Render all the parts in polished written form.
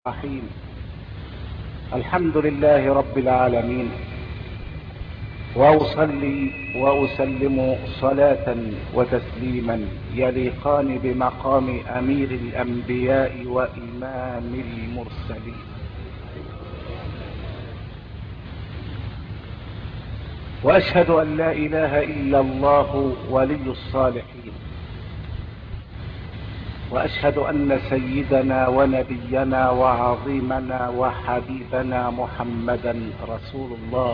الرحيم. الحمد لله رب العالمين، واصلي واسلم صلاة وتسليما يليقان بمقام امير الانبياء وامام المرسلين. واشهد ان لا اله الا الله ولي الصالحين، واشهد ان سيدنا ونبينا وعظيمنا وحبيبنا محمدا رسول الله،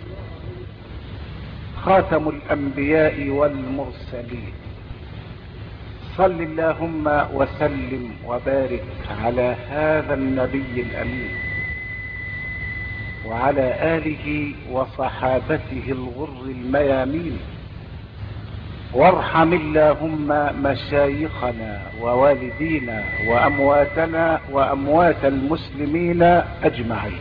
خاتم الانبياء والمرسلين. صل اللهم وسلم وبارك على هذا النبي الامين وعلى اله وصحابته الغر الميامين، وارحم اللهم مشايخنا ووالدينا وامواتنا واموات المسلمين اجمعين.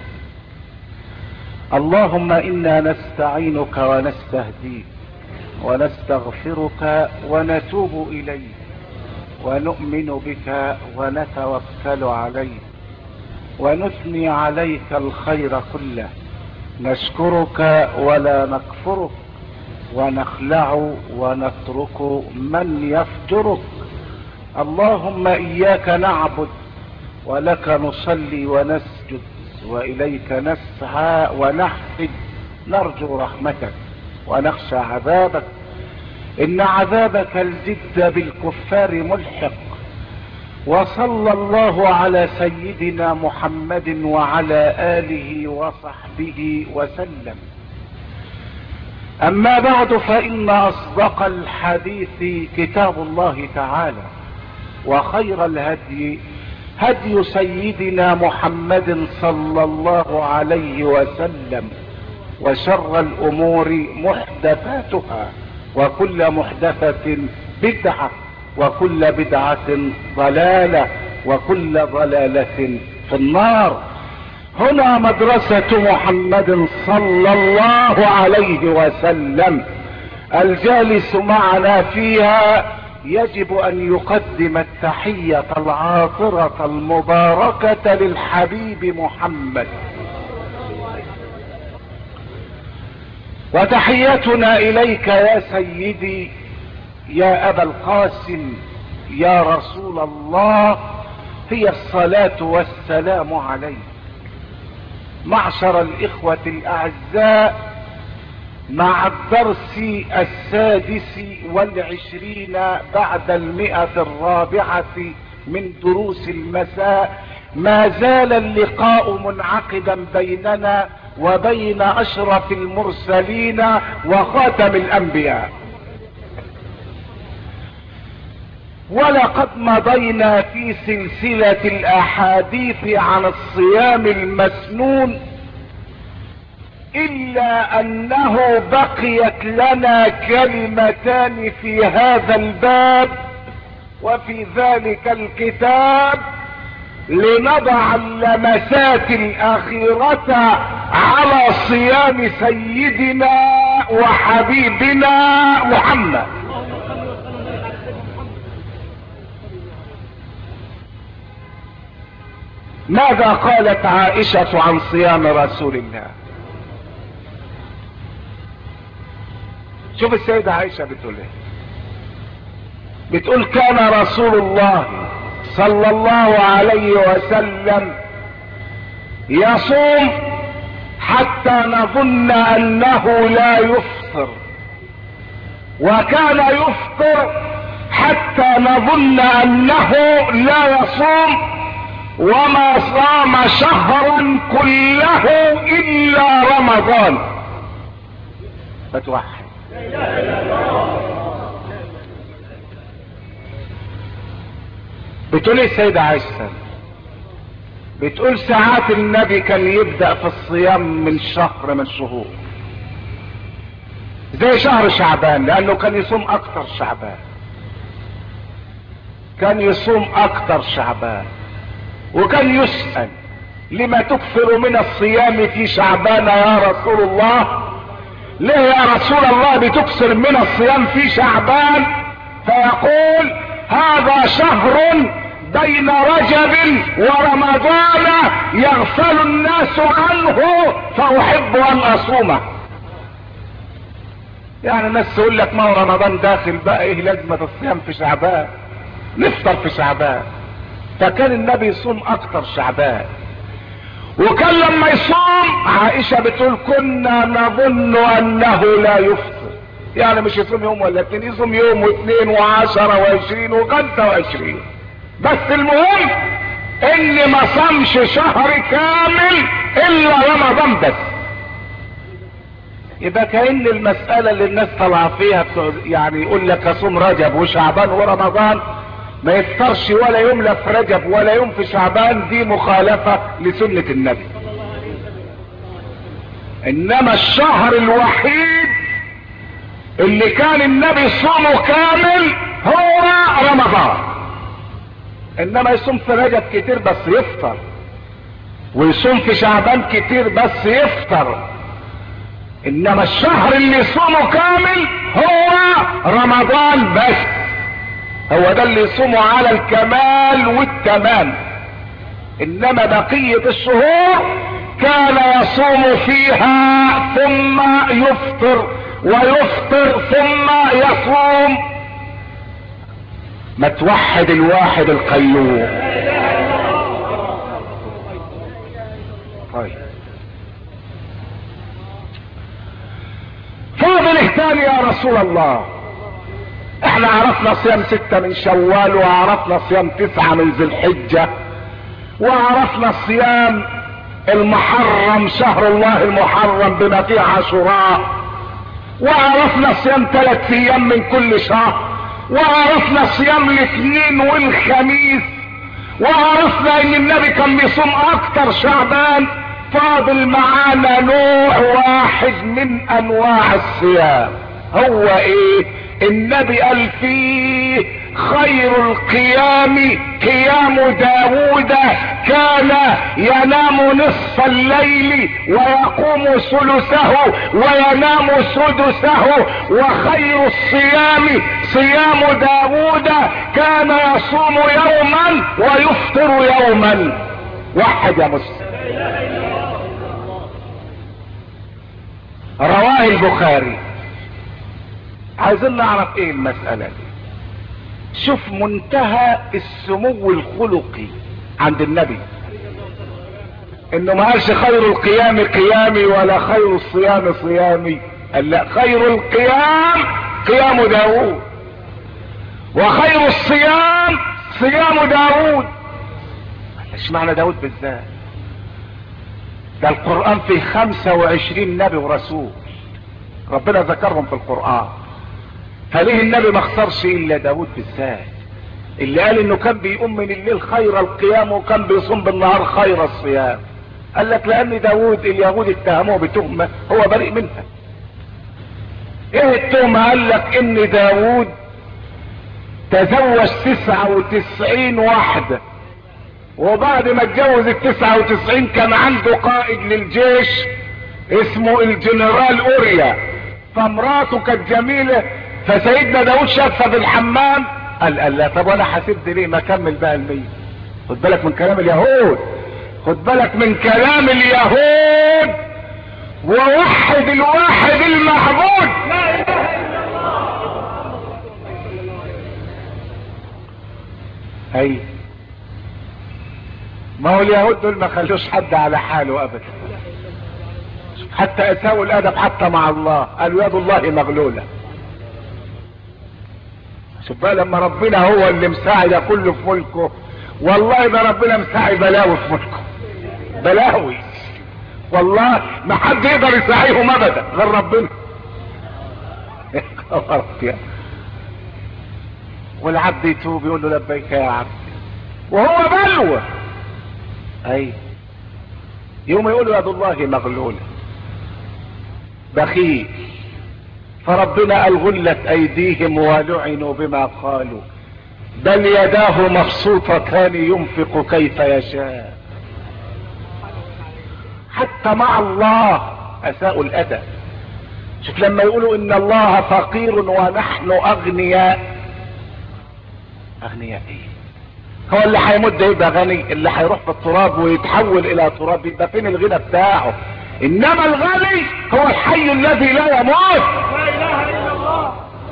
اللهم انا نستعينك ونستهديك ونستغفرك ونتوب اليك ونؤمن بك ونتوكل عليك ونثني عليك الخير كله، نشكرك ولا نكفرك ونخلع ونترك من يفجرك. اللهم اياك نعبد ولك نصلي ونسجد واليك نسعى ونحفد، نرجو رحمتك ونخشى عذابك، ان عذابك الجد بالكفار ملحق. وصلى الله على سيدنا محمد وعلى اله وصحبه وسلم. اما بعد، فان اصدق الحديث كتاب الله تعالى، وخير الهدي هدي سيدنا محمد صلى الله عليه وسلم، وشر الامور محدثاتها، وكل محدثة بدعة، وكل بدعة ضلالة، وكل ضلالة في النار. هنا مدرسة محمد صلى الله عليه وسلم، الجالس معنا فيها يجب ان يقدم التحية العاطرة المباركة للحبيب محمد. وتحيتنا اليك يا سيدي يا ابا القاسم يا رسول الله هي الصلاة والسلام عليك. معشر الاخوة الاعزاء، مع الدرس 26 بعد 100 من دروس المساء، ما زال اللقاء منعقدا بيننا وبين اشرف المرسلين وخاتم الانبياء. ولقد مضينا في سلسلة الاحاديث عن الصيام المسنون، الا انه بقيت لنا كلمتان في هذا الباب وفي ذلك الكتاب، لنضع اللمسات الاخيرة على صيام سيدنا وحبيبنا محمد. ماذا قالت عائشة عن صيام رسول الله؟ شوف السيدة عائشة بتقول ايه. بتقول: كان رسول الله صلى الله عليه وسلم يصوم حتى نظن انه لا يفطر، وكان يفطر حتى نظن انه لا يصوم، وما صام شهرا كله الا رمضان. فتوحد. بتقول السيدة عائشة، بتقول ساعات النبي كان يبدأ في الصيام من شهر من الشهور، زي شهر شعبان، لانه كان يصوم اكتر شعبان، كان يصوم اكتر شعبان. وكان يسأل: لما تكثر من الصيام في شعبان يا رسول الله؟ ليه يا رسول الله بتكثر من الصيام في شعبان؟ فيقول: هذا شهر بين رجب ورمضان يغفل الناس عنه فاحب ان اصومه. يعني الناس تقول لك ما هو رمضان داخل بقى، ايه لازمة الصيام في شعبان، نفطر في شعبان. فكان النبي يصوم اكتر شعبان، وكان لما يصوم عائشة بتقول كنا نظن انه لا يفطر، يعني مش يصوم يوم ولا اتنين، يصوم يوم واثنين وعشرة وعشرين وخمسة وعشرين، بس المهم ان ما صامش شهر كامل الا رمضان بس. يبقى كأن المسألة اللي الناس طلع فيها يعني يقول لك اصوم رجب وشعبان ورمضان ما يفطرش ولا يوم لا في رجب ولا يوم في شعبان، دي مخالفة لسنة النبي. انما الشهر الوحيد اللي كان النبي صومه كامل هو رمضان. انما يصوم في رجب كتير بس يفطر، ويصوم في شعبان كتير بس يفطر. انما الشهر اللي يصومه كامل هو رمضان بس، هو ده اللي يصومه على الكمال والتمام. انما بقية الشهور كان يصوم فيها ثم يفطر ويفطر ثم يصوم. ما توحد الواحد القيوم. طيب فاضل تاني يا رسول الله، احنا عرفنا صيام 6 من شوال، وعرفنا صيام 9 من ذي الحجة، وعرفنا صيام المحرم شهر الله المحرم بما فيه عاشوراء، وعرفنا صيام 3 ايام من كل شهر، وعرفنا صيام الاثنين والخميس، وعرفنا ان النبي كان بيصوم اكتر شعبان. فاضل معانا نوع واحد من انواع الصيام، هو ايه؟ النبي قال فيه خير القيام قيام داود، كان ينام نصف الليل ويقوم ثلثه وينام سدسه، وخير الصيام صيام داود كان يصوم يوما ويفطر يوما. وحد يا مسلم. رواه البخاري. عايزين نعرف ايه المسألة دي. شوف منتهى السمو الخلقي عند النبي، انه ما قالش خير القيام قيامي ولا خير الصيام صيامي، قال لا، خير القيام قيام داود، وخير الصيام صيام داود. ايش معنى داود بالذات؟ ده القرآن فيه 25 نبي ورسول ربنا ذكرهم في القرآن، فليه النبي ما اختارش الا داود بالذات اللي قال انه كان بيقوم من الليل خير القيام وكان بيصوم بالنهار خير الصيام؟ قال لك لان داود اليهود اتهموه بتهمة هو بريء منها. ايه التهمة؟ قال لك ان داود تزوج 99 واحدة، وبعد ما اتجوز ال99 كان عنده قائد للجيش اسمه الجنرال اوريا، فمراته كانت جميلة، فسيدنا داود شافها في الحمام قال لا، طب وانا حسبت ليه ما اكمل بقى المية. خد بالك من كلام اليهود، خد بالك من كلام اليهود، ووحد الواحد المعبود. اي ما هو اليهود دول ما خلوش حد على حاله ابدا، حتى اساءوا الادب حتى مع الله، قالوا يد الله مغلولة. شوف بقى لما ربنا هو اللي مساعد كله في ملكه، والله ما ربنا مساعد بلاوي في ملكه، بلاوي والله ما حد يقدر يساعيهم ابدا غير ربنا. والعبد يتوب يقول له لبيك يا عبد، وهو بلوى. اي يوم يقولوا يد الله مغلولة بخيل، فربنا قال غلت ايديهم ولعنوا بما قالوا بل يداه مبسوطتان ينفق كيف يشاء. حتى مع الله اساءوا الادب. شوف لما يقولوا ان الله فقير ونحن اغنياء، اغنياء ايه؟ هو اللي هيموت ده يبقى غني؟ اللي هيروح في التراب ويتحول الى تراب يبقى فين الغنى بتاعه؟ انما الغني هو الحي الذي لا يموت. لا اله الا الله.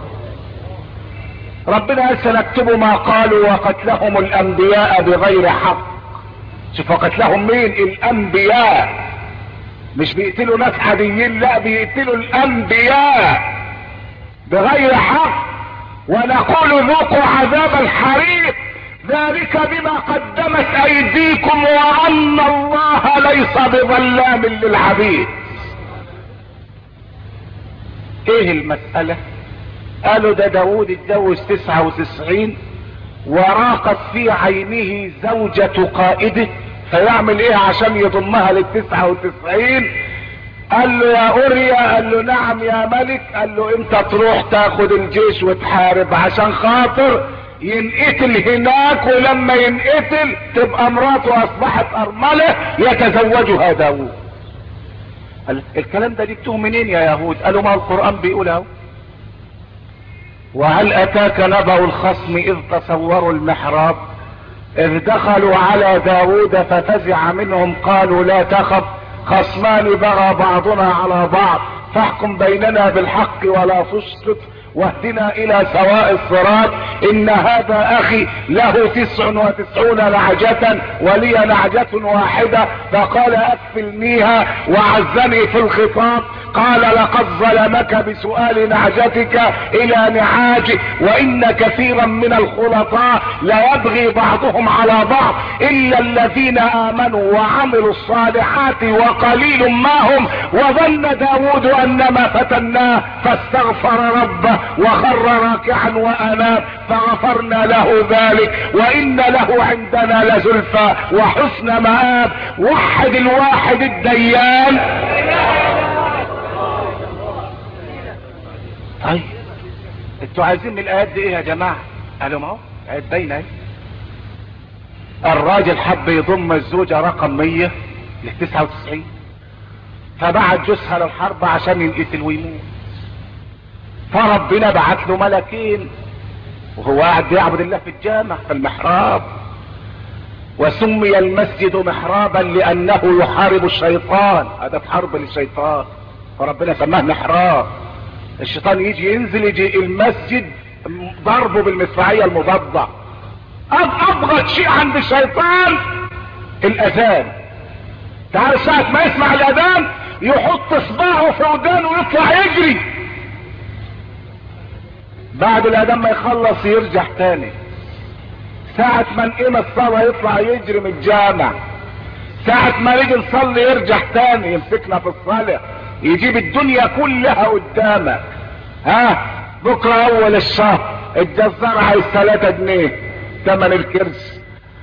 ربنا قال سنكتب ما قالوا وقتلهم الانبياء بغير حق. شوف قتلهم مين؟ الانبياء. مش بيقتلوا ناس عاديين، لا بيقتلوا الانبياء بغير حق. ونقول ذوقوا عذاب الحريق ذلك بما قدمت ايديكم وان الله ليس بظلام للعبيد. ايه المسألة؟ قالوا ده داود اتجوز 99 وراقت في عينه زوجة قائده، فيعمل ايه عشان يضمها لل99؟ قال له يا اوريا، قال له نعم يا ملك. قال له انت تروح تاخد الجيش وتحارب عشان خاطر ينقتل هناك، ولما ينقتل تبقى مراته اصبحت ارملة يتزوجها داود. الكلام ده جبتوه منين يا يهود؟ قالوا ما القرآن بيقول اهو. وهل اتاك نبأ الخصم اذ تصوروا المحراب اذ دخلوا على داود ففزع منهم قالوا لا تخف خصمان بغى بعضنا على بعض فاحكم بيننا بالحق ولا تشطط واهدنا الى سواء الصراط ان هذا اخي له 99 نعجة ولي نعجة واحدة فقال اكفلنيها وعزني في الخطاب. قال لقد ظلمك بسؤال نعجتك الى نعاجه وان كثيرا من الخلطاء لا يبغي بعضهم على بعض الا الذين امنوا وعملوا الصالحات وقليل ما هم وظن داود انما فتناه فاستغفر ربه وخر راكعا واناب فغفرنا له ذلك وان له عندنا لزلفى وحسن مآب. وحد الواحد الديان. طيب انتوا عايزين من الايات دي ايه يا جماعه؟ قالوا ما هو ايات باينه اهي. الراجل حب يضم الزوجه رقم 100 ل99 فبعت جوزها للحرب عشان ينقتل ويموت، فربنا بعت له ملكين وهو قاعد بيعبد الله في الجامع في المحراب. وسمي المسجد محرابا لانه يحارب الشيطان، هذا حرب للشيطان فربنا سماه محراب. الشيطان يجي ينزل يجي المسجد ضربه بالمدفعية المضادة. ابغض شيء عند الشيطان الاذان. تعال ساعة ما يسمع الاذان يحط اصبعه في ودانه ويطلع يجري، بعد الاذان ما يخلص يرجع تاني. ساعة ما نقيم الصلاة يطلع يجري من الجامع، ساعة ما نيجي نصلي يرجع تاني يمسكنا في الصلاة يجيب الدنيا كلها قدامك. ها بكرة اول الشهر الجزار عايز 3 جنيه ثمن الكرش،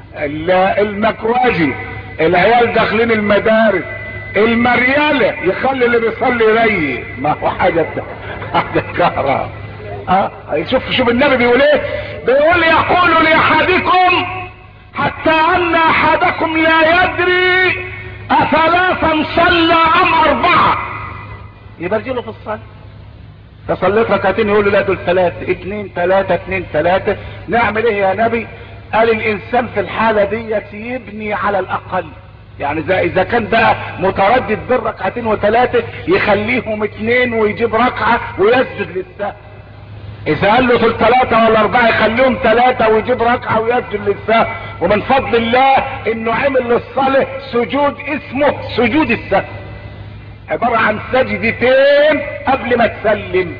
المكواجي، العيال داخلين المدارس، المريالة يخلي اللي بيصلي يريح. ما هو حاجة كهرباء. شوف النبي بيقول ايه؟ بيقول يقول لاحدكم حتى ان احدكم لا يدري اثلاثا صلى ام 4. يبرجله في الصلاة. فصليت ركعتين يقول له لا دول 3 2 3 2 3. نعمل ايه يا نبي؟ قال الانسان في الحالة دي يبني على الاقل، يعني اذا كان بقى متردد بين 2 و3 يخليهم 2 ويجيب ركعة ويسجد للسهو. اذا قال له دول 3 ولا 4 يخليهم 3 ويجيب ركعة ويسجد للسهو. ومن فضل الله انه عمل للصلاة سجود اسمه سجود السهو، عبارة عن سجدتين قبل ما تسلم.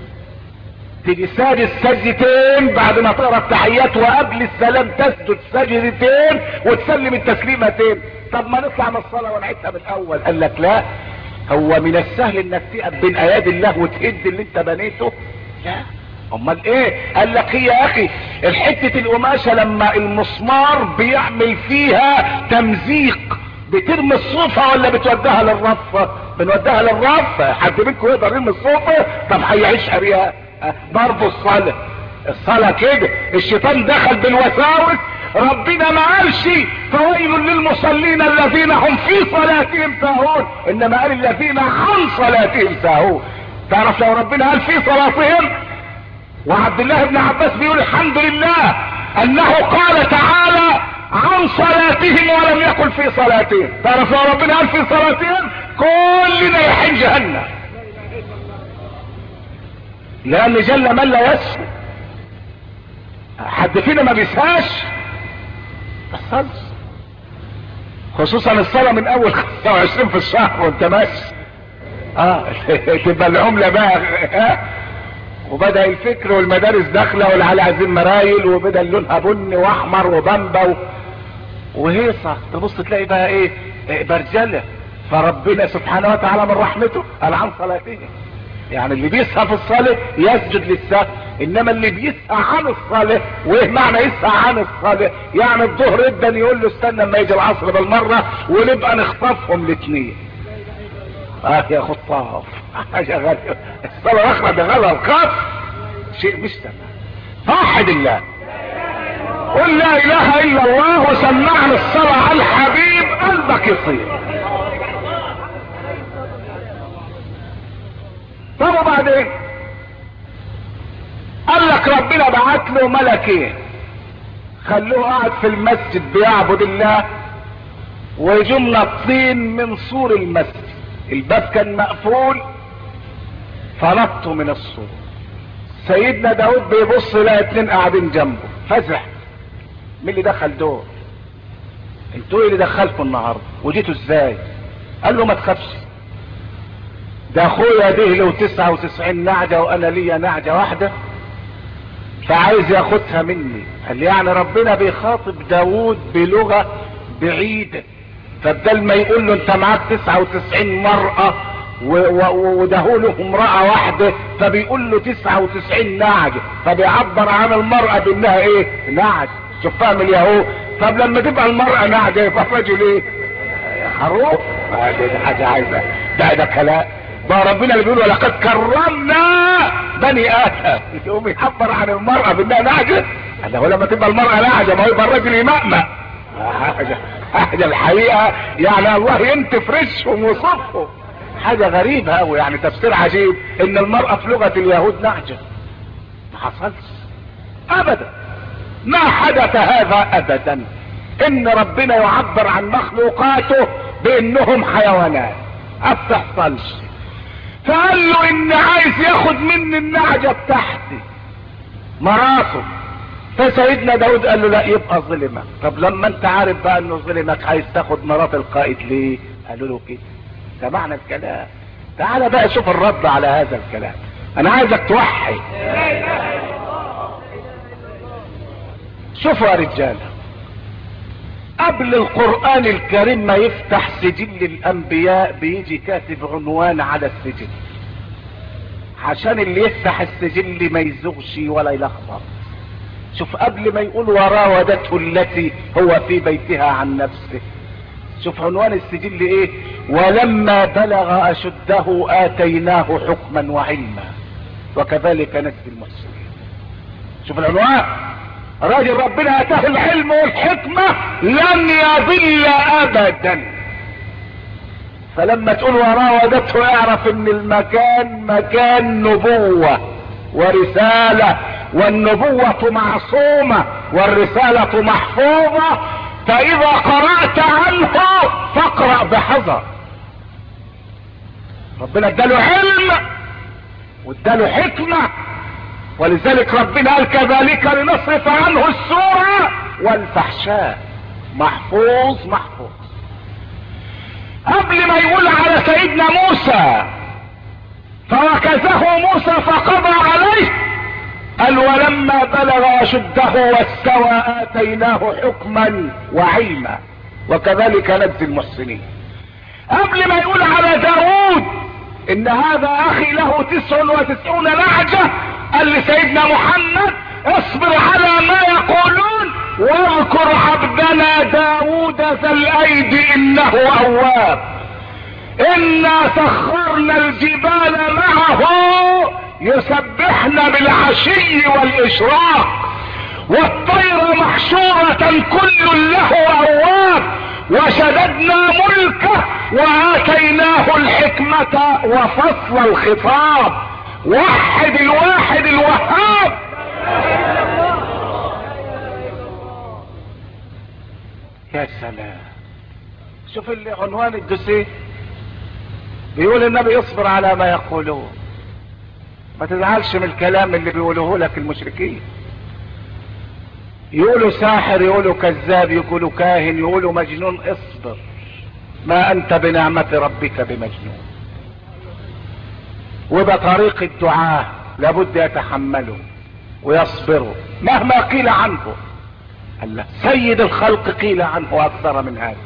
تيجي ساجد سجدتين بعد ما تقرا التحيات وقبل السلام تسجد سجدتين وتسلم التسليمتين. طب ما نطلع من الصلاة ونعيدها من الاول. قال لك لا، هو من السهل انك تقف بين ايادي الله وتهد اللي انت بنيته؟ لا، امال ايه؟ قال لك هي يا اخي الحتة القماشة لما المسمار بيعمل فيها تمزيق بترمي الصوفة ولا بتوديها للرف؟ بنوديها للرف. حد منكم يقدر يرمي الصوفة؟ طب هيعيش ارياء. برضه الصلاة كده الشيطان دخل بالوساوس. ربنا ما قالش فويل للمصلين الذين هم في صلاتهم ساهون، انما قال الذين عن صلاتهم ساهون. تعرف لو ربنا قال في صلاتهم، وعبد الله بن عباس بيقول الحمد لله انه قال تعالى عن صلاتهم ولم يقل في صلاتهم. تعرف لو ربنا قال في صلاتهم كلنا رايحين جهنم، لان جل من لا يسهو. حد فينا ما بيسهاش بس، خصوصا الصلاة من اول 25 في الشهر وانت ماشي تبقى العملة بقى وبدأ الفكر والمدارس داخلة والعيال عايزين مرايل وبدأ لونها بني واحمر وبامبا وهيصة، تبص تلاقي بقى ايه برجلة. فربنا سبحانه وتعالى من رحمته قال عن صلاتهم، يعني اللي بيسهى في الصلاة يسجد للسهو، انما اللي بيسهى عن الصلاة، وايه معنى يسهى عن الصلاة؟ يعني الظهر جدا يقول له استنى اما يجي العصر بالمرة ونبقى نخطفهم الاثنين. يا خطاف حاجة غريبة، الصلاة اخرى بغلها الخط شيء مش تمام. وحد الله، قل لا اله الا الله وسمعنا الصلاة على الحبيب قلبك يصير. طب وبعدين قال لك ربنا بعت له ملكين خلوه قاعد في المسجد بيعبد الله، ويجوا منطين من سور المسجد، الباب كان مقفول فنطوا من السور. سيدنا داود بيبص لقى اتنين قاعدين جنبه، فزع مين اللي دخل دول؟ انتوا ايه اللي دخلكم النهارده وجيتوا ازاي؟ قال له ما تخافش، ده اخويا ده له 99 نعجة وانا ليا نعجة واحدة فعايز ياخدها مني. قال لي يعني ربنا بيخاطب داود بلغة بعيدة، فبدل ما يقول له انت معاك 99 مرأة ودهوله امرأة واحدة فبيقول له 99 نعجة، فبيعبر عن المرأة بانها ايه؟ نعجة. شوف فاهم اليهود؟ طب لما تبقى المرأة نعجة يبقى الرجل ايه؟ خروف. دي حاجة عايزة ده كلام بقى ربنا اللي بيقول ولقد كرمنا بني ادم، يقوم يعبر عن المرأة بانها نعجة. هو لما تبقى المرأة نعجة ما يبقى الرجل يمأمأ. حاجة الحقيقة يعني الله ينتف رشهم وصفهم، حاجة غريبة قوي، يعني تفسير عجيب ان المرأة في لغة اليهود نعجة. ما حصلش ابدا، ما حدث هذا ابدا، ان ربنا يعبر عن مخلوقاته بانهم حيوانات، ما بتحصلش. فقال له ان عايز ياخد مني النعجة بتاعتي مراته، فسيدنا داود قال له لا يبقى ظلمك. طب لما انت عارف بقى انه ظلمك عايز تاخد مرات القائد ليه؟ قالوا له كده، ده معنى الكلام. تعال بقى شوف الرد على هذا الكلام، انا عايزك توحي. شوفوا يا رجاله، قبل القرآن الكريم ما يفتح سجل الانبياء بيجي كاتب عنوان على السجل عشان اللي يفتح السجل ما يزغش ولا يلخبط. شوف قبل ما يقول وراودته التي هو في بيتها عن نفسه، شوف عنوان السجل ايه؟ ولما بلغ اشده اتيناه حكما وعلما وكذلك نجزي المحسنين. شوف العنوان، راجل ربنا اتاه العلم والحكمة لن يضل ابدا. فلما تقول وراودته اعرف ان المكان مكان نبوة ورسالة، والنبوة معصومة والرسالة محفوظة، فاذا قرأت عنه فاقرأ بحذر. ربنا اداله علم واداله حكمة، ولذلك ربنا قال كذلك لنصرف عنه السوء والفحشاء، محفوظ محفوظ. قبل ما يقول على سيدنا موسى فوكزه موسى فقضى عليه، قال ولما بلغ اشده واستوى اتيناه حكما وعلما وكذلك نجزي المحسنين. قبل ما يقول على داود ان هذا اخي له 99 نعجة، قال لسيدنا محمد اصبر على ما يقولون واذكر عبدنا داود ذا الايد انه اواب، انا سخرنا الجبال معه يسبحن بالعشي والاشراق والطير محشورة كل له اواب وشددنا ملكه واتيناه الحكمة وفصل الخطاب. وحد الواحد الوهاب. يا سلام. شوف اللي عنوان الدوسيه بيقول النبي يصبر على ما يقولون. ما تزعلش من الكلام اللي بيقولوه لك المشركين. يقولوا ساحر، يقولوا كذاب، يقولوا كاهن، يقولوا مجنون. اصبر، ما انت بنعمة ربك بمجنون. وده طريق الدعاء، لابد يتحملوا ويصبروا مهما قيل عنه. الله سيد الخلق قيل عنه اكثر من هذا.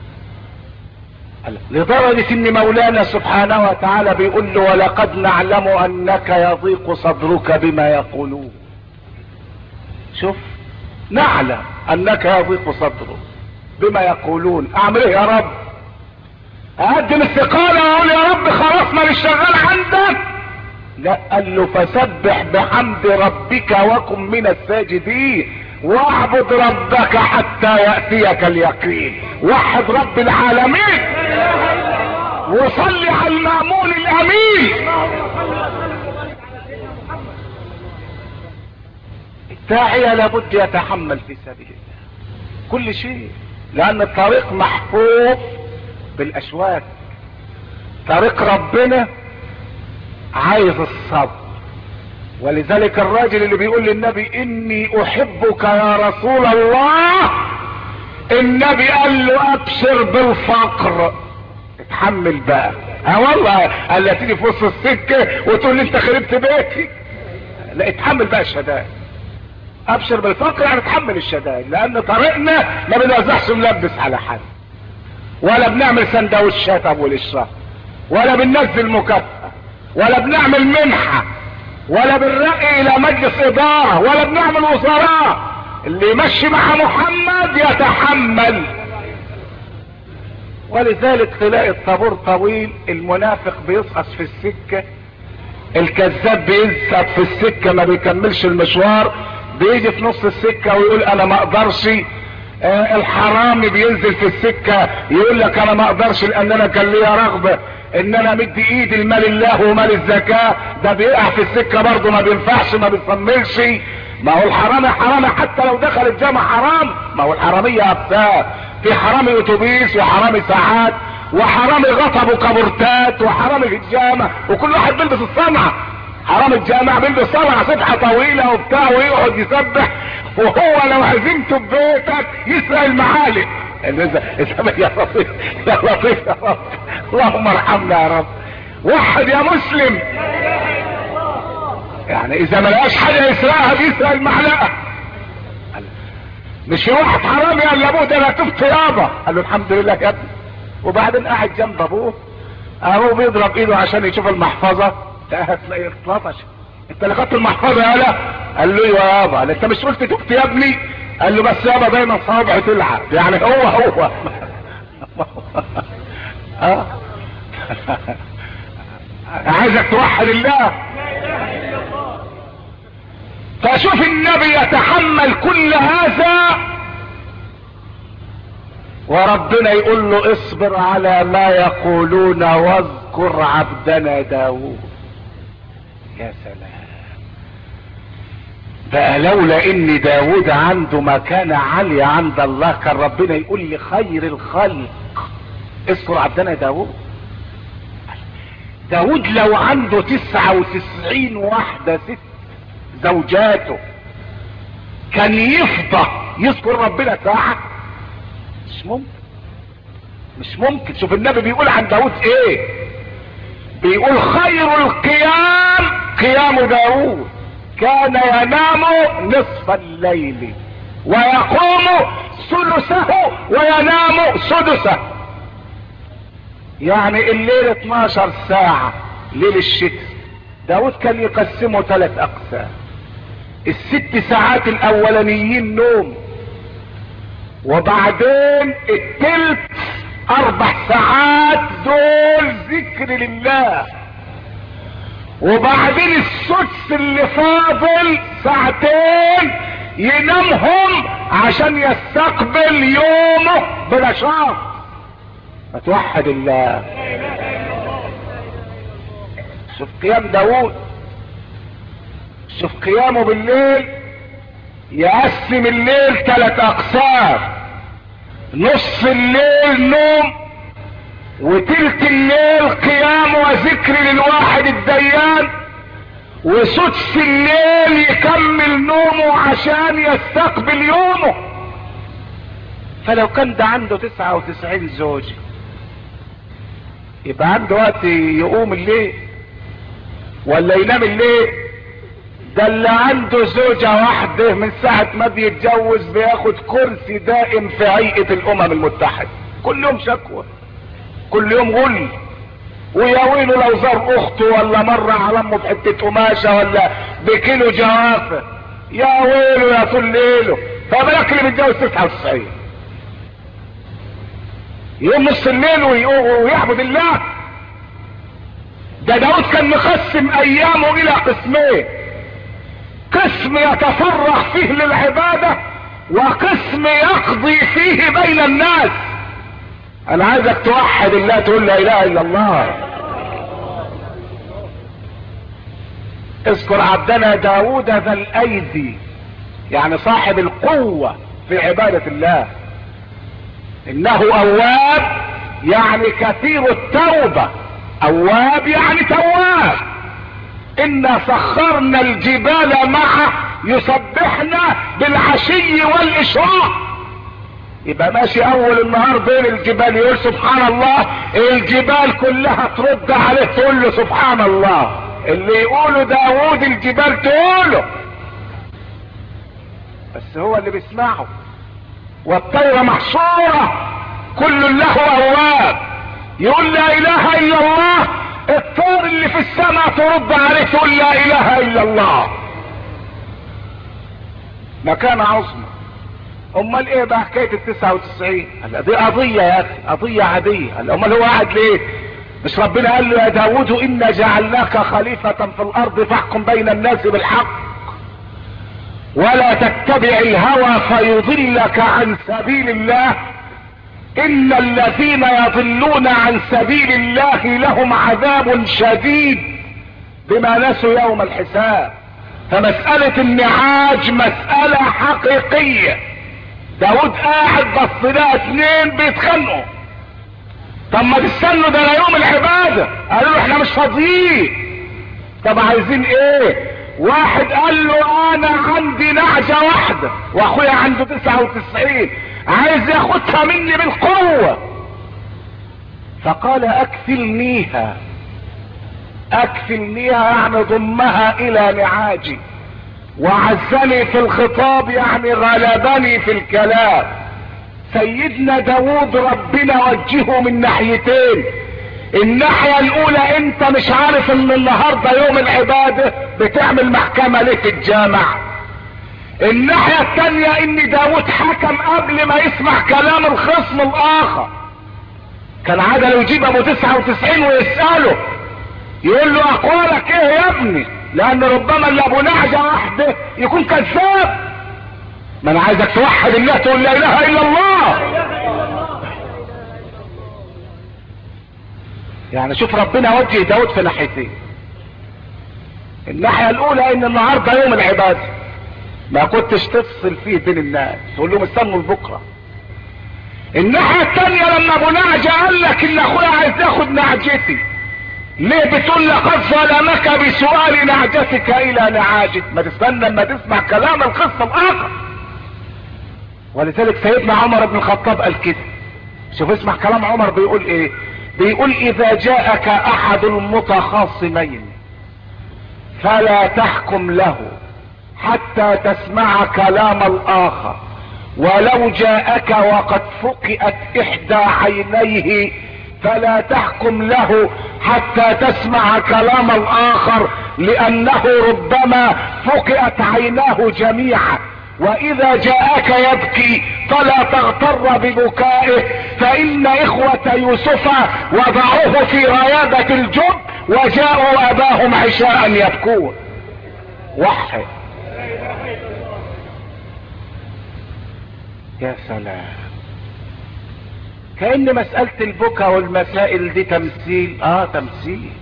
لدرجة ان مولانا سبحانه وتعالى بيقول له ولقد نعلم انك يضيق صدرك بما يقولون. شوف، نعلم انك يضيق صدرك بما يقولون. اعمل ايه يا رب؟ اقدم استقالة واقول يا رب خلاص ما شغال عندك؟ لا، قال له فسبح بحمد ربك وكن من الساجدين واعبد ربك حتى يأتيك اليقين. وحد رب العالمين وصلي على المأمون الامين. الداعية لابد يتحمل في سبيل الله كل شيء، لان الطريق محفوف بالاشواك. طريق ربنا عايز الصبر. ولذلك الراجل اللي بيقول للنبي اني احبك يا رسول الله، النبي قال له ابشر بالفقر، اتحمل بقى. والله قال لي تيجي في وسط السكه وتقول لي انت خربت بيتي. لا، اتحمل بقى الشدائد. ابشر بالفقر يعني اتحمل الشدائد، لان طريقنا ما بنوزعش ملبس على حد، ولا بنعمل سندوتشات ابو الاشراف، ولا بننزل مكافأة، ولا بنعمل منحة، ولا بنرقي الى مجلس ادارة، ولا بنعمل وزراء. اللي يمشي مع محمد يتحمل. ولذلك تلاقي الطابور طويل، المنافق بيسقط في السكة، الكذاب بيسقط في السكة ما بيكملش المشوار، بيجي في نص السكة ويقول انا ما اقدرش. الحرامي بينزل في السكة يقول لك انا ما اقدرش لان انا كان ليا رغبة ان انا مدي ايدي لمال الله ومال الزكاة. ده بيقع في السكة برضه، ما بينفعش، ما بيصملش. ما هو الحرامي حرامي حتى لو دخل الجامع حرام. ما هو الحرامية ابتاب، في حرامي اتوبيس وحرامي ساعات وحرامي غطب وكبرتات وحرامي في الجامع، وكل واحد بيلبس الصنعة. حرامي الجامع بيلبس صنعة صفحة طويلة وبتاع ويقعد يسبح، وهو لو عزمته ببيتك يسرق المعالق. يا لطيف يا لطيف يا رب، اللهم ارحمنا يا رب. وحد يا مسلم. يعني اذا ما لقاش حاجه يسرقها بيسرق المعلقه. مش في واحد حرامي قال لابوه ده انا تبت يابا، قال له الحمد لله يا ابني. وبعدين قاعد جنب ابوه، ابوه بيضرب ايده عشان يشوف المحفظه، هتلاقيه اتلطش. انت اللي خدت المحفظه يالا؟ قال له ايوه يابا. قال انت مش قلت تبت يا ابني؟ قال له بس يابا دايما صوابعي تلعب. يعني هو عايزك توحد الله. فشوف النبي يتحمل كل هذا وربنا يقول له اصبر على ما يقولون واذكر عبدنا داود. يا سلام. بقى لولا ان داود عنده مكانة عالية عند الله كان ربنا يقول لخير الخلق اذكر عبدنا داود. داود لو عنده 99 واحدة ست زوجاته كان يفضى يذكر ربنا ساعة؟ مش ممكن، مش ممكن. شوف النبي بيقول عن داود ايه؟ بيقول خير القيام قيام داود، كان ينام نصف الليل ويقوم ثلثه وينام سدسه. يعني الليل 12 ساعة ليل الشتاء، داود كان يقسمه 3 اقسام. ال6 ساعات الاولانيين نوم، وبعدين التلت 4 ساعات دول ذكر لله، وبعدين السدس اللي فاضل 2 ساعات ينامهم عشان يستقبل يومه بنشاط. فتوحد الله. شوف قيام داود، شوف قيامه بالليل، يقسم الليل 3 اقسام، نص الليل نوم، وتلت الليل قيام وذكر للواحد الديان، وسدس الليل يكمل نومه عشان يستقبل يومه. فلو كان ده عنده 99 زوجة يبقى عنده وقت يقوم الليل ولا ينام الليل؟ ده اللي عنده زوجة واحدة من ساعة ما بيتجوز بياخد كرسي دائم في هيئة الامم المتحدة، كل يوم شكوى، كل يوم غل، ويا ويله لو زار اخته ولا مر على امه بحتة قماشة ولا بكيلو جوافة، يا ويله يا طول ليله. فبالك اللي بيتجوز 99 يوم نص الليل ويعبد الله؟ ده داود كان مقسم ايامه الى قسمين، قسم يتفرغ فيه للعبادة وقسم يقضي فيه بين الناس. انا عايزك توحد الله، تقول لا اله الا الله. اذكر عبدنا داود ذا الايدي، يعني صاحب القوة في عبادة الله. انه اواب يعني كثير التوبة، اواب يعني تواب. انا سخرنا الجبال معه يسبحنا بالعشي والاشراق. يبقى ماشي اول النهار بين الجبال يقول سبحان الله، الجبال كلها ترد عليه تقول له سبحان الله. اللي يقوله داود الجبال تقوله، بس هو اللي بيسمعه. والطير محصورة كل له اواب، يقول لا اله الا الله، الطير اللي في السماء ترد عليه تقول لا اله الا الله. مكانة عظمى. امال ايه بقى حكاية ال99؟ دي قضية يا اخي، قضية عادية. امال هو قاعد ليه؟ مش ربنا قال له يا داود انا جعلناك خليفة في الارض فاحكم بين الناس بالحق ولا تتبع الهوى فيضلك عن سبيل الله، ان الذين يضلون عن سبيل الله لهم عذاب شديد بما نسوا يوم الحساب. فمسألة النعاج مسألة حقيقية. داود قاعد بص لها 2 بيتخانقوا، طب ما تستنوا ده يوم العبادة. قالوا له احنا مش فاضيين. طب عايزين ايه؟ واحد قال له انا عندي نعجة واحدة واخويا عنده 99 عايز ياخدها مني بالقوة. فقال اكفلنيها. اكفلنيها يعني ضمها الى نعاجي، وعزني في الخطاب يعني غلبني في الكلام. سيدنا داود ربنا وجهه من ناحيتين. الناحية الاولى انت مش عارف ان النهاردة يوم العبادة بتعمل محكمة ليه في الجامع. الناحية التانية ان داود حكم قبل ما يسمع كلام الخصم الاخر. كان عادل يجيب ابو 99 ويسأله يقول له اقوالك ايه يا ابني، لان ربما اللي ابو نعجة واحدة يكون كذاب. ما انا عايزك توحد الله، تقول لا اله الا الله. يعني شوف ربنا وجه داود في ناحيتين. الناحية الاولى ان النهاردة يوم العبادة ما كنتش تفصل فيه بين الناس، تقول لهم استنوا لبكره. الناحية التانية لما ابو نعجة قال لك ان اخويا عايز ياخد نعجتي، ليه بتقول لقد ظلمك بسؤال نعجتك الى نعاجك؟ ما تستنى لما تسمع كلام الخصم الاخر. ولذلك سيدنا عمر بن الخطاب قال كده. شوف اسمع كلام عمر بيقول ايه. بيقول اذا جاءك احد المتخاصمين فلا تحكم له حتى تسمع كلام الاخر، ولو جاءك وقد فقئت احدى عينيه فلا تحكم له حتى تسمع كلام الاخر، لانه ربما فقئت عيناه جميعا. واذا جاءك يبكي فلا تغتر ببكائه، فان اخوة يوسف وضعوه في ريادة الجب وجاءوا اباهم عشاء يبكون. وحي يا سلام. كأن مسألة البكا والمسائل دي تمثيل. تمثيل.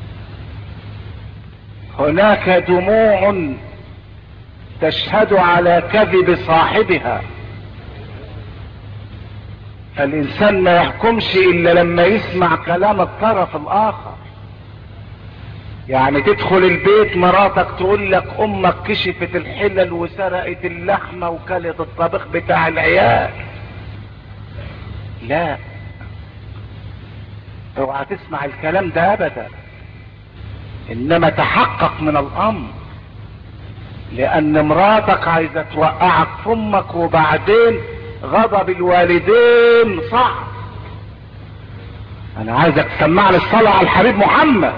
هناك دموع تشهد على كذب صاحبها. فالانسان ما يحكمش الا لما يسمع كلام الطرف الاخر. يعني تدخل البيت مراتك تقول لك امك كشفت الحلل وسرقت اللحمة وكلت الطبخ بتاع العيال، لا، اوعى تسمع الكلام ده ابدا، انما تحقق من الامر، لان مراتك عايزة توقعك في امك، وبعدين غضب الوالدين صعب. انا عايزك تسمعني الصلاة على الحبيب محمد،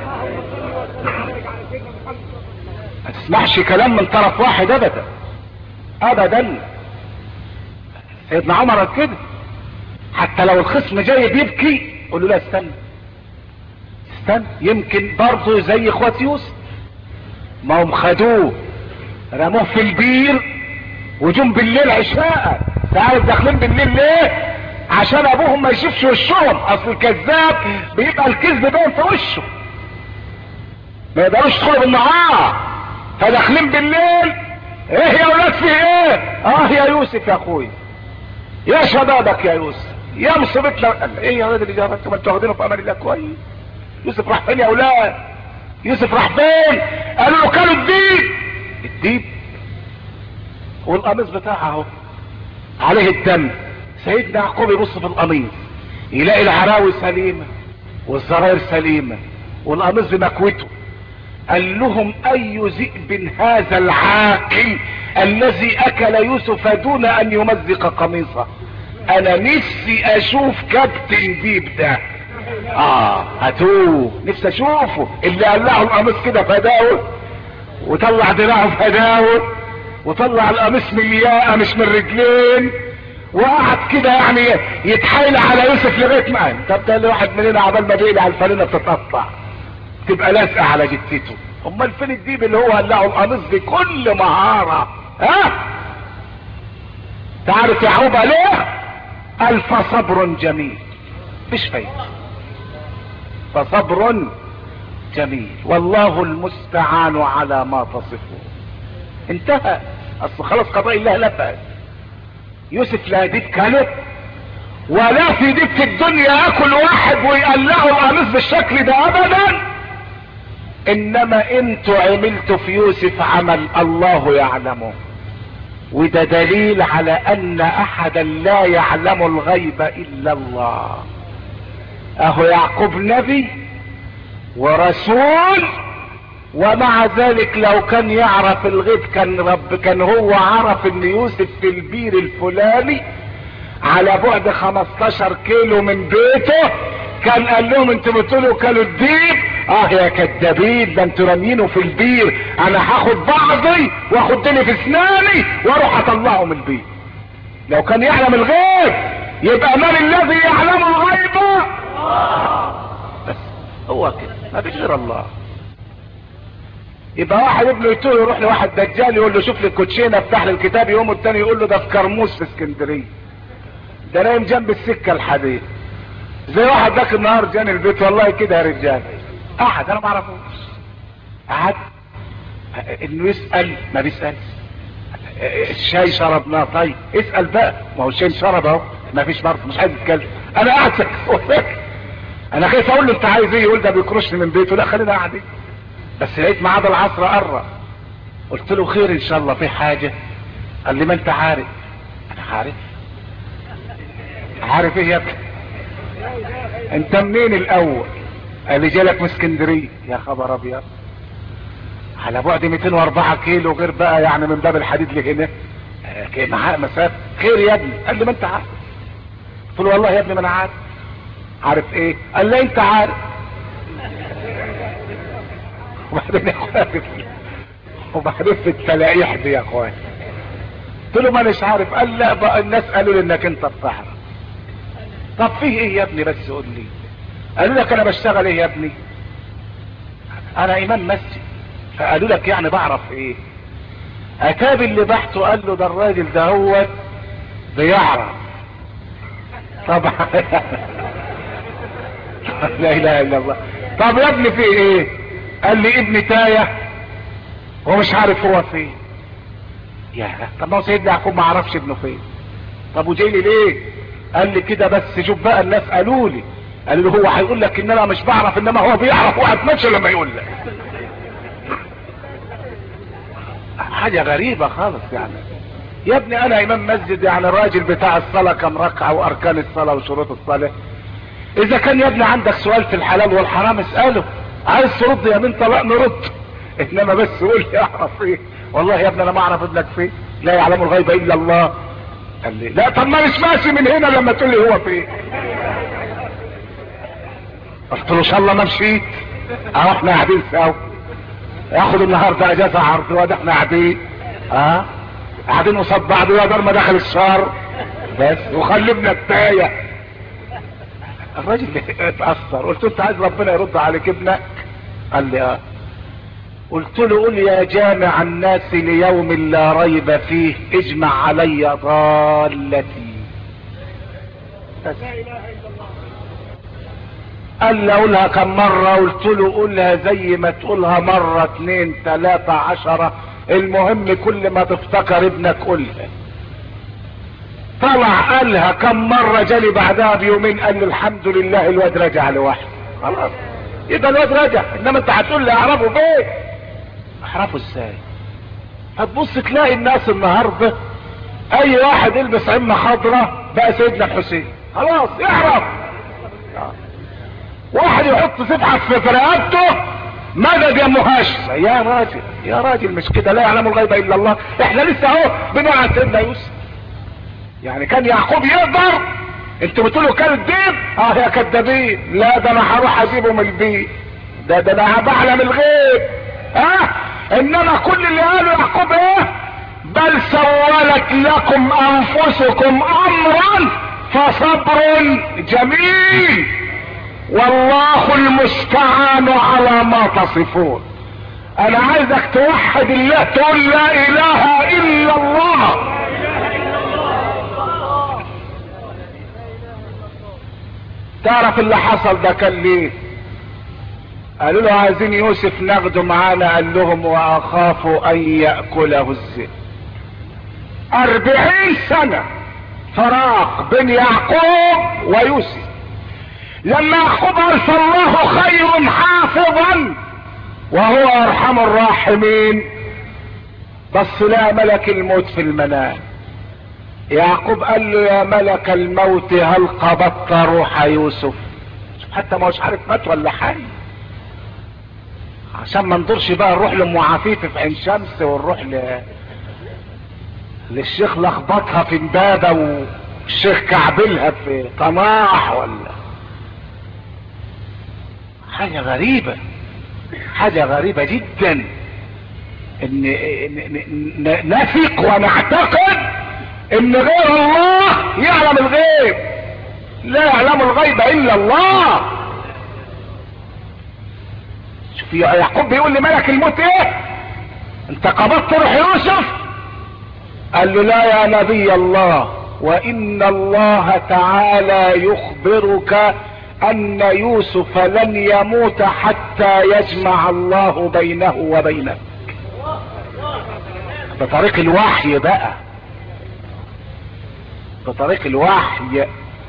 ما تسمعش كلام من طرف واحد ابدا ابدا. سيدنا عمر كده، حتى لو الخصم جاي بيبكي قول له لا استنى استنى، يمكن برضه زي اخوات يوسف، ما هم خدوه رموه في البير وجم بالليل عشاء. تعرف داخلين بالليل ليه؟ عشان ابوهم ما يشوفش وشهم، اصل الكذاب بيبقى الكذب باين في وشه، ما يقدروش يدخلوا بالنهار، فداخلين بالليل. ايه يا ولاد في ايه؟ يا يوسف يا اخوي، يا شبابك يا يوسف، يا مصيبتنا. ايه يا ولاد اللي جابك؟ ما انتوا واخدينه في امان الله كويس. يوسف راح فين يا اولاد؟ يوسف راح فين؟ قالوا له كانوا الديب. الديب والقميص بتاعه اهو عليه الدم. سيدنا يعقوب يبص في القميص يلاقي العراوي سليمة والزراير سليمة والقميص بمكوته. قال لهم اي ذئب هذا العاقل الذي اكل يوسف دون ان يمزق قميصه؟ انا نفسي اشوف كابتن ديب ده. هاتوه، نفسي اشوفه اللي قلعه القميص كده فداول وطلع دراعه فداول وطلع القميص من الياقه مش من رجلين، وقعد كده يعني يتحايل على يوسف لغايه ما قال. طب ده واحد مننا عبال ما بيقلع الفانلة بتتقطع تبقى لازقه على جثته، امال فين الديب اللي هو قلعه القميص بكل مهاره؟ تعرف يعقوب عليه؟ قال فصبر جميل، مش فايده، فصبر جميل والله المستعان على ما تصفون. انتهى، اصل خلاص قضاء الله لفت. يوسف لا ديب كلب ولا في ديب في الدنيا ياكل واحد ويقلعه القميص بالشكل ده ابدا، انما انتوا عملتوا في يوسف عمل الله يعلمه، وده دليل على ان احدا لا يعلم الغيب الا الله. اهو يعقوب نبي ورسول، ومع ذلك لو كان يعرف الغيب كان هو عرف ان يوسف في البير الفلاني على بعد 15 كيلو من بيته، كان قال لهم انتوا بتقولوا كانوا الديب. يا كدابين، ده انتوا رامينه في البير، انا هاخد بعضي واخدني في اسناني واروح اطلعه من البير. لو كان يعلم الغيب يبقى من الذي يعلم الغيب؟ بس هو كده، ما فيش غير الله. يبقى واحد ابنه يتوه يروح لواحد دجال يقول له شوف لي الكوتشينه افتح لي الكتاب، يوم التاني يقول له ده في كرموس في اسكندريه، ده نايم جنب السكه الحديد. زي واحد ذاك النهار جاني البيت والله كده يا رجال، احد انا ما اعرفوش، قعد انه يسال ما بيسالش. الشاي شربناه، طيب اسال بقى، ما هو الشاي شرب اهو، ما فيش برضه مش عايز يتكلم. انا قاعد ساكت، انا خايف اقول له انت عايز ايه، يقول ده بيكرشني من بيته. لا خلينا قاعدين. بس لقيت ميعاد العصر قرب، قلت له خير ان شاء الله، في حاجه؟ قال لي ما انت عارف. انا عارف ايه يا ابني؟ انت منين الاول؟ قال لي جالك من اسكندريه. يا خبر ابيض، على بعد 204 كيلو، غير بقى يعني من باب الحديد لهنا معاه مسافه. خير يا ابني؟ قال لي ما انت عارف. قلت له والله يا ابني ما انا عارف. عارف ايه؟ قال لي انت عارف. وبعدين يا اخوان، وبعدين في التلاقيح دي يا اخوان، قلت له ما اناش عارف. قال لا بقى الناس قالوا لي انك انت بتعرف. طب فيه ايه يا ابني بس قول لي؟ قالوا لك انا بشتغل ايه يا ابني؟ انا امام مسجد. فقالوا لك يعني بعرف ايه؟ اتاب اللي بحثه قال له ده الراجل ده هو بيعرف طبعا. لا اله الا الله. طب يا ابني في ايه؟ قال لي ابني تايه ومش عارف هو فين. يا طب ما هو سيدنا يعقوب ما عرفش ابنه فين. طب وجاي لي ليه؟ قال لي كده بس شوف بقى الناس قالوا لي، قالوا له هو هيقول لك ان انا مش بعرف، انما هو بيعرف وهتمشي لما يقول لك. حاجة غريبة خالص يعني. يا ابني انا امام مسجد، يعني الراجل بتاع الصلاة كم ركعة واركان الصلاة وشروط الصلاة. اذا كان يا ابني عندك سؤال في الحلال والحرام اسأله، عايز ترد يا بنت لا نرد، انما بس قول لي اعرف ايه. والله يا ابني انا ما اعرف ابنك فين، لا يعلم الغيب الا الله. قال لي لا طب ما مش ماشي من هنا لما تقول لي هو فين. قلت له ان شاء الله ما مشيت، اهو احنا قاعدين سوا، ياخد النهارده اجازه عرض وده احنا قاعدين قاعدين قصاد بعض يا دار ما دخل الشهر بس وخلبنا التايه. الراجل اتأثر، قلت له انت عايز ربنا يرد عليك ابنك؟ قال لي قلت له قل يا جامع الناس ليوم لا ريب فيه اجمع علي ضالتي. قال لي اقولها كم مرة؟ قلت له قولها زي ما تقولها مرة 2 3 10، المهم كل ما تفتكر ابنك قولها. طلع قالها كم مرة، جالي بعدها بيومين قال لي الحمد لله الواد رجع لوحده. خلاص يبقى الواد رجع، انما انت هتقول لي اعرفه فين؟ اعرفه ازاي؟ هتبص تلاقي الناس النهارده اي واحد يلبس عمة خضراء بقى سيدنا الحسين، خلاص يعرف. واحد يحط سبحة في رقبته مدد يا مهاجر. يا راجل يا راجل مش كده، لا يعلم الغيب الا الله. احنا لسه اهو بنقول عن سيدنا يوسف، يعني كان يعقوب يقدر؟ انتوا بتقولوا كان الدين يا كدابين. لا ده انا هروح اجيبه من البيت، ده انا بعلم الغيب. انما كل اللي قاله يعقوب ايه؟ بل سولت لكم انفسكم امرا فصبر جميل والله المستعان على ما تصفون. انا عايزك توحد الله، تقول لا اله الا الله. تعرف اللي حصل ده كان ليه؟ قالوا له عايزين يوسف ناخده معانا، قال لهم واخاف ان يأكله الذئب. 40 سنة فراق بين يعقوب ويوسف. لما يعقوب ارسل الله خير حافظا وهو ارحم الراحمين، بس لا ملك الموت في المنام. يعقوب قال له يا ملك الموت هل قبضت روح يوسف؟ حتى ما هوش عارف مات ولا حي، عشان ما ندورش بقى نروح لام عفيف في عين شمس ونروح للشيخ لخبطها في امبابه والشيخ كعبلها في طناح ولا حاجه غريبه. حاجه غريبه جدا ان نثق ونعتقد ان غير الله يعلم الغيب. لا يعلم الغيب الا الله. شوف يعقوب بيقول لملك الموت ايه؟ انت قبضت روح يوسف؟ قال له لا يا نبي الله، وان الله تعالى يخبرك ان يوسف لن يموت حتى يجمع الله بينه وبينك. بطريق الوحي بقى، بطريق الوحي،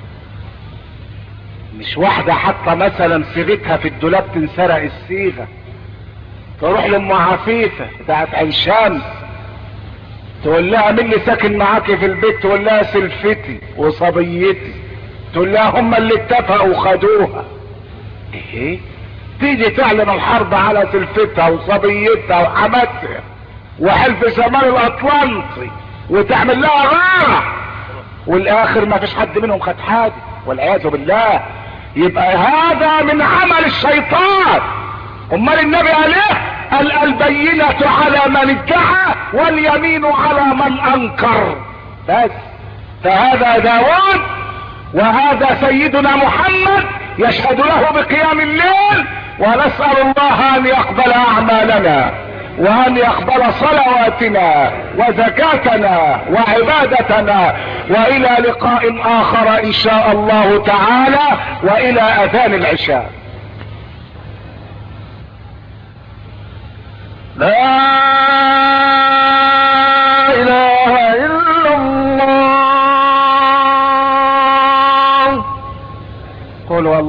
مش واحدة حتى مثلا صيغتها في الدولاب تنسرق الصيغة، تروح لام عفيفة بتاعت عين شمس تقول لها مين اللي ساكن معاكي في البيت؟ تقول لها سلفتي وصبيتي. تقول لها هم اللي اتفقوا وخدوها. ايه؟ تيجي تعلن الحرب على سلفتها وصبيتها وحماتها وحلف شمال الاطلنطي وتعمل لها غارة، والاخر ما فيش حد منهم خد حاجة والعياذ بالله. يبقى هذا من عمل الشيطان. امال النبي قال ايه؟ قال البينة على من ادعى واليمين على من انكر. بس فهذا داود وهذا سيدنا محمد يشهد له بقيام الليل، ونسأل الله ان يقبل اعمالنا وان يقبل صلواتنا وزكاتنا وعبادتنا، والى لقاء اخر ان شاء الله تعالى، والى اذان العشاء. لا اله الا الله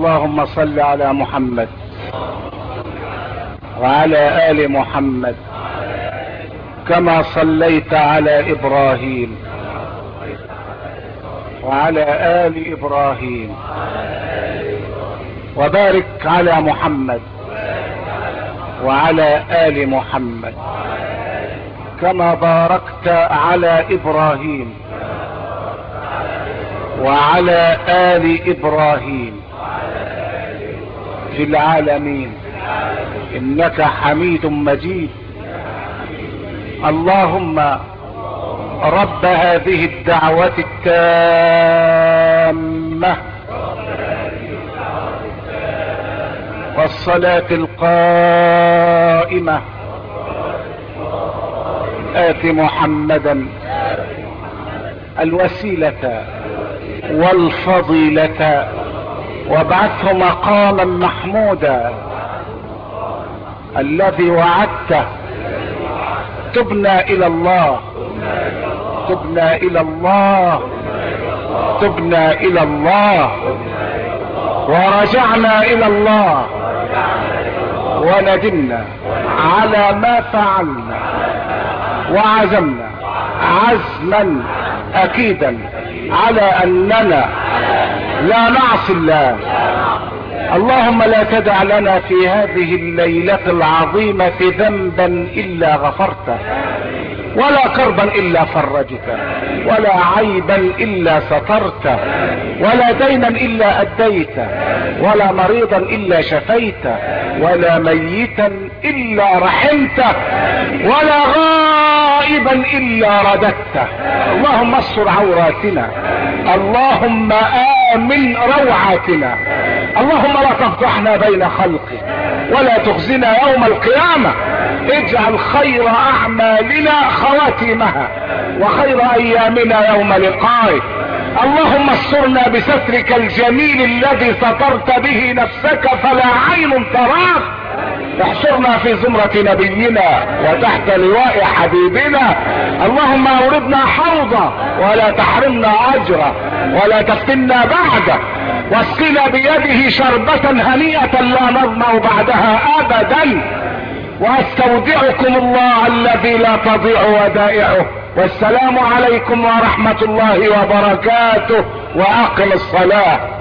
اللهم صل على محمد وعلى آل محمد كما صليت على إبراهيم وعلى آل إبراهيم، وبارك على محمد وعلى آل محمد كما باركت على إبراهيم وعلى آل إبراهيم في العالمين إنك حميد مجيد. اللهم رب هذه الدعوة التامة والصلاة القائمة آت محمدا الوسيلة والفضيلة وابعثه مقاما محمودا الذي وعدته. تبنا إلى الله، تبنا إلى الله، تبنا إلى الله، ورجعنا إلى الله، وندمنا على ما فعلنا، وعزمنا عزما أكيدا على أننا لا نعصي الله. اللهم لا تدع لنا في هذه الليلة العظيمة ذنبا إلا غفرته، ولا كربا إلا فرجته، ولا عيبا إلا سترته، ولا دينا إلا أديته، ولا مريضا إلا شفيته، ولا ميتا إلا رحمته، ولا غائبا إلا رددته. اللهم استر عوراتنا، اللهم آمن روعاتنا، اللهم لا تفضحنا بين خلقك ولا تخزنا يوم القيامة. اجعل خير أعمالنا خواتيمها وخير أيامنا يوم لقائك. اللهم استرنا بسترك الجميل الذي سترت به نفسك فلا عين تراك. احشرنا في زمرة نبينا وتحت لواء حبيبنا. اللهم اوردنا حوضه ولا تحرمنا اجره ولا تفتنا بعده، واسقنا بيده شربة هنيئة لا نظمأ بعدها ابدا. واستودعكم الله الذي لا تضيع ودائعه. والسلام عليكم ورحمة الله وبركاته. واقم الصلاة.